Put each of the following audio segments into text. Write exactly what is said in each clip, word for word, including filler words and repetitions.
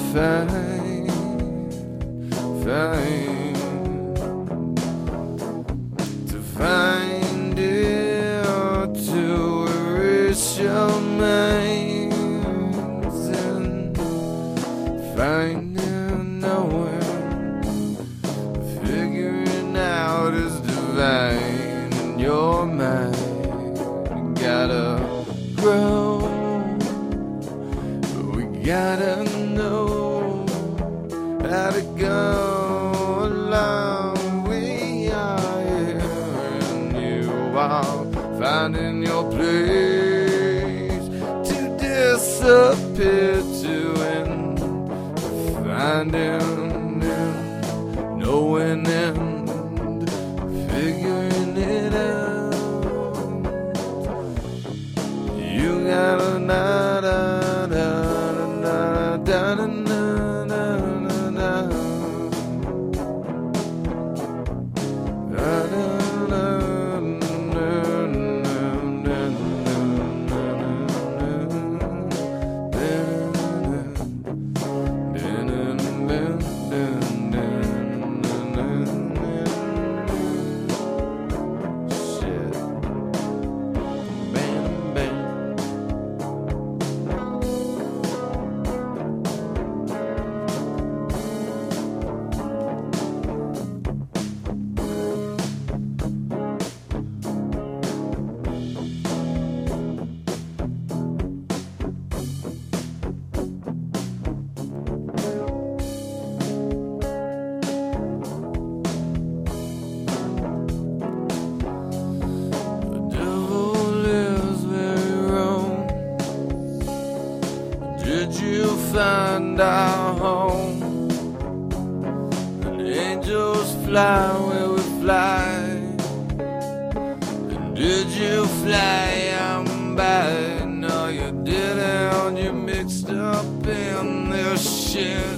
find, find, to find it, to erase your minds and finding nowhere, figuring out is divine in your mind. Gotta grow, we gotta know how to go along. We are here and you are finding your place to disappear to and finding and knowing and figuring it out. You gotta na da da da da da da da Did you find our home? And angels fly where we fly. And did you fly on by? No, you didn't. You mixed up in this shit.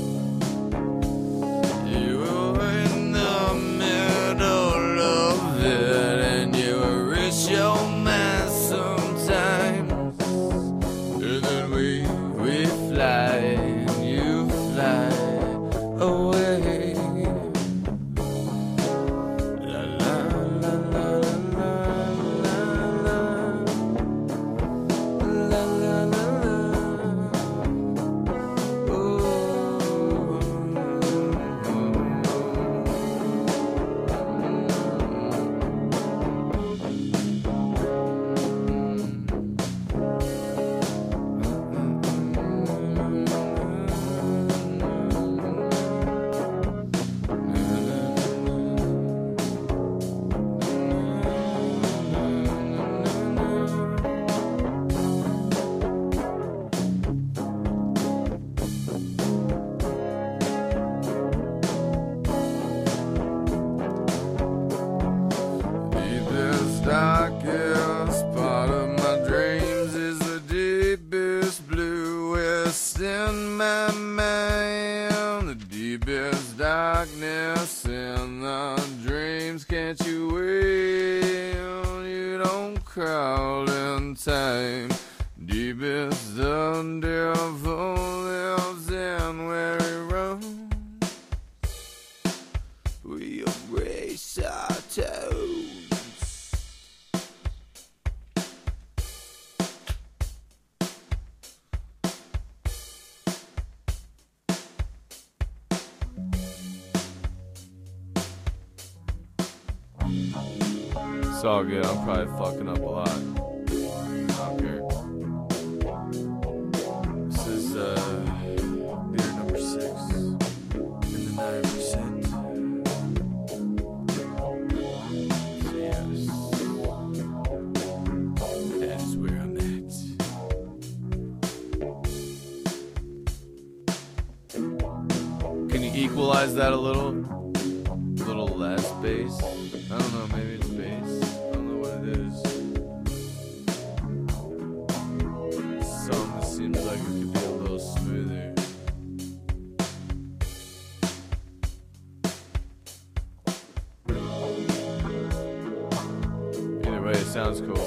You were in the middle of it, and you erase your mind sometimes. And then we We fly and you fly away. La la la la la la la la la la la. Darkest part of my dreams is the deepest bluest in my mind. The deepest darkness in the dreams. Can't you wait? You don't crawl in time. Deepest the devil lives in where he roams. We embrace our toes. It's all good. I'm probably fucking up a lot. I don't care. This is uh, beer number six in the nine percent. So yes, that is where I'm at. Can you equalize that a little? A little less bass? I don't know. Maybe it's bass. I don't know what it is. Some it seems like it could be a little smoother. Either way, it sounds cool.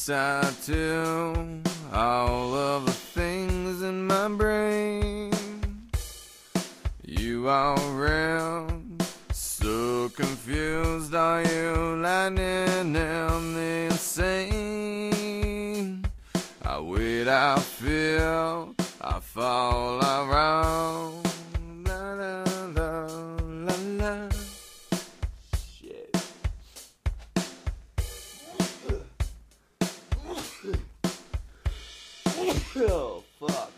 inside to all of the things in my brain. You are around, so confused. Are you lightning and insane? I wait, I feel, I fall around. La la la la la. Shit. Oh, fuck.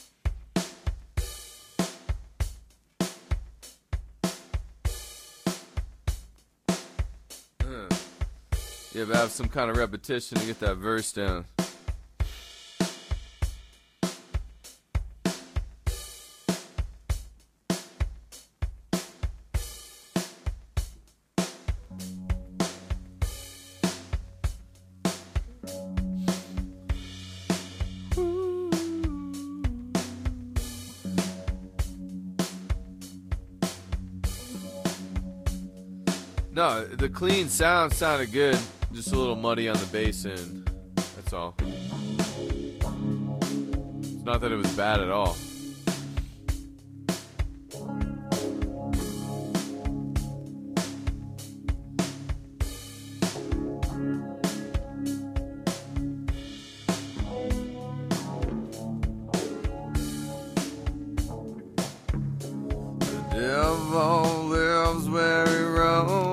Uh. You have to have some kind of repetition to get that verse down. No, the clean sound sounded good. Just a little muddy on the bass end. That's all. It's not that it was bad at all. The devil lives where he roams.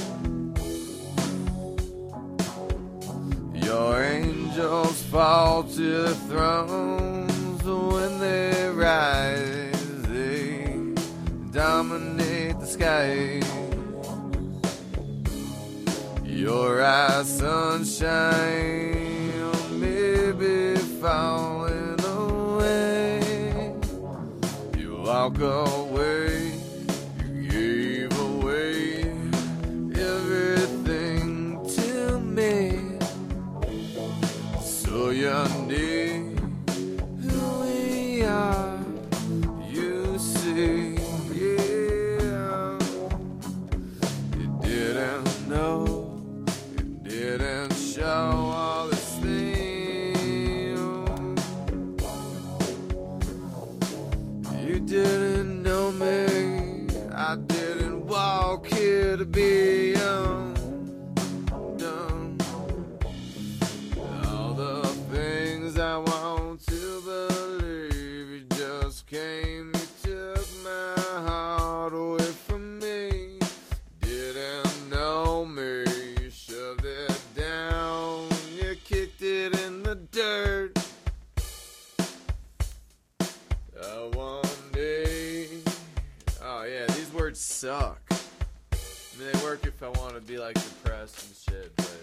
Your angels fall to the thrones. When they rise, they dominate the sky. Your eyes, sunshine, maybe falling away. You walk away, you gave away everything to me. So you need who we are, you see, yeah. You didn't know, you didn't show all this thing. You didn't know me, I didn't walk here to be young. I want to believe you just came, you took my heart away from me. Didn't know me, you shoved it down, you kicked it in the dirt. Uh, one day, oh yeah, these words suck. I mean, they work if I want to be like depressed and shit, but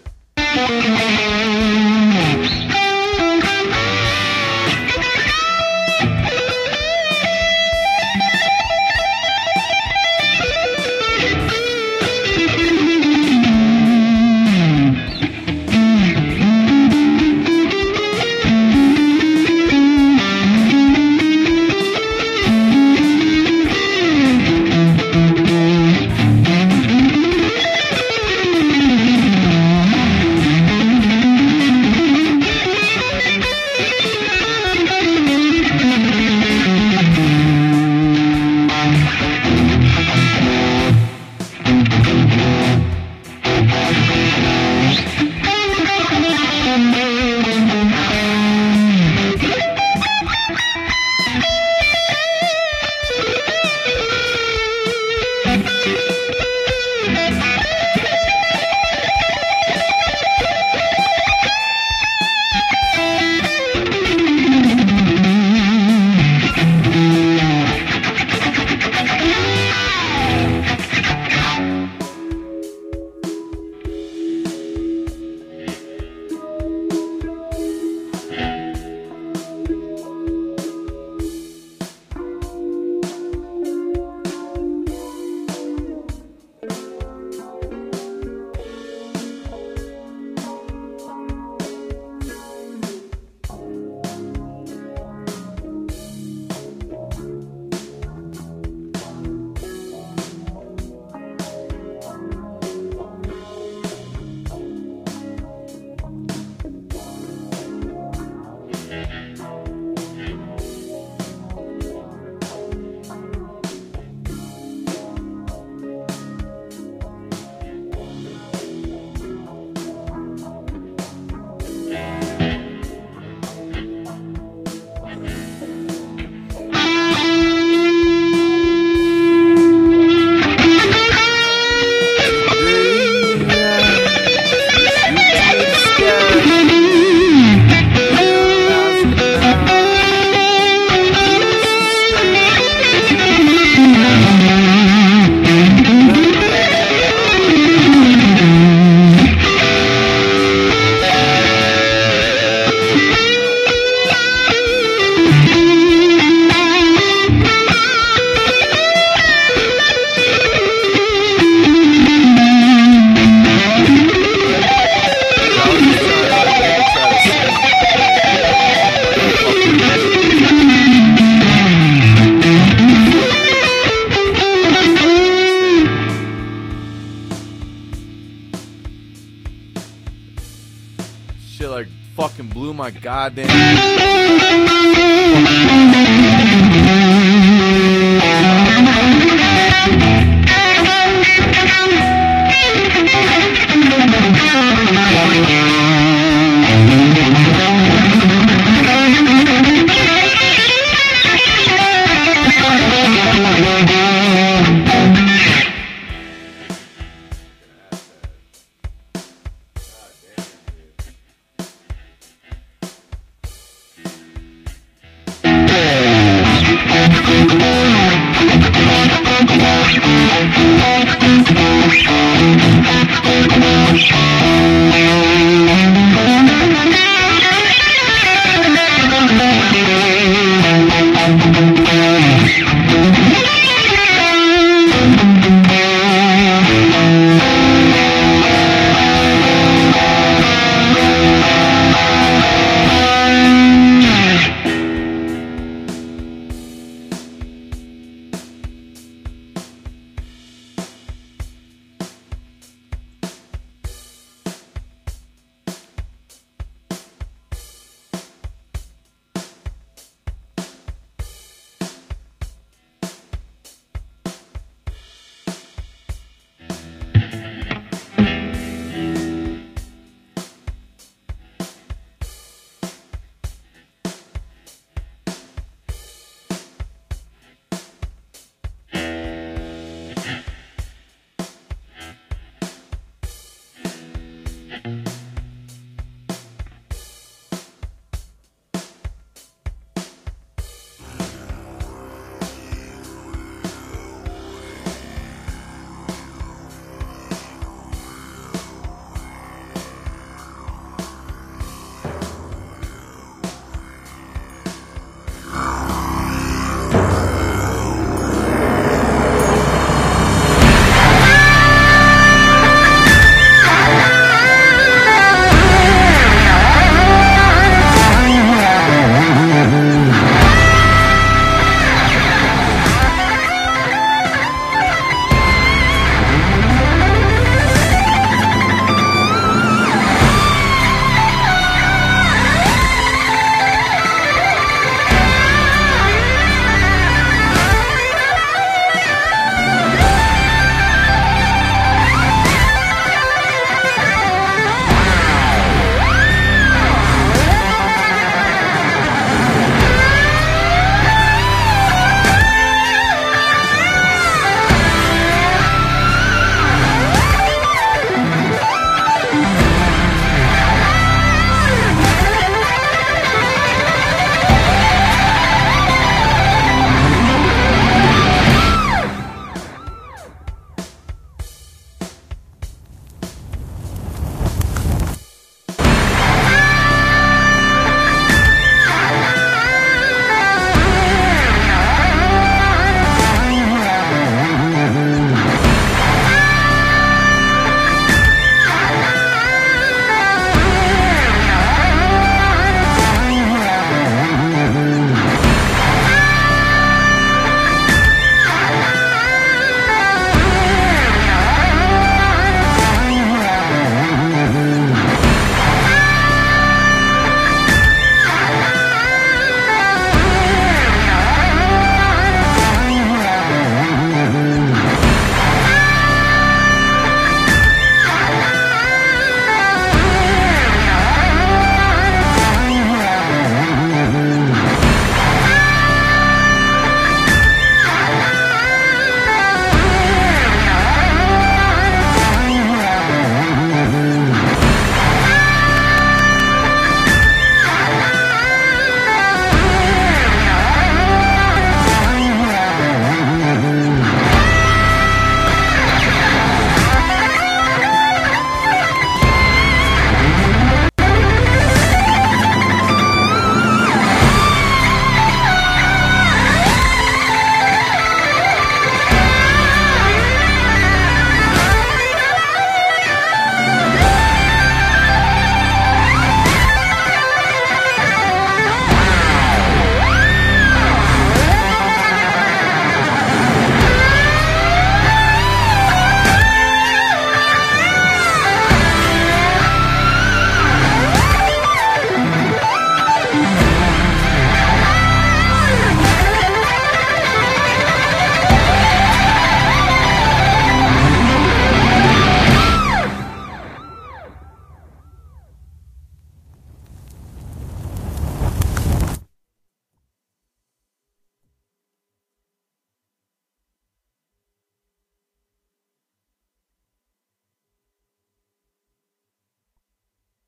shit like fucking blew my goddamn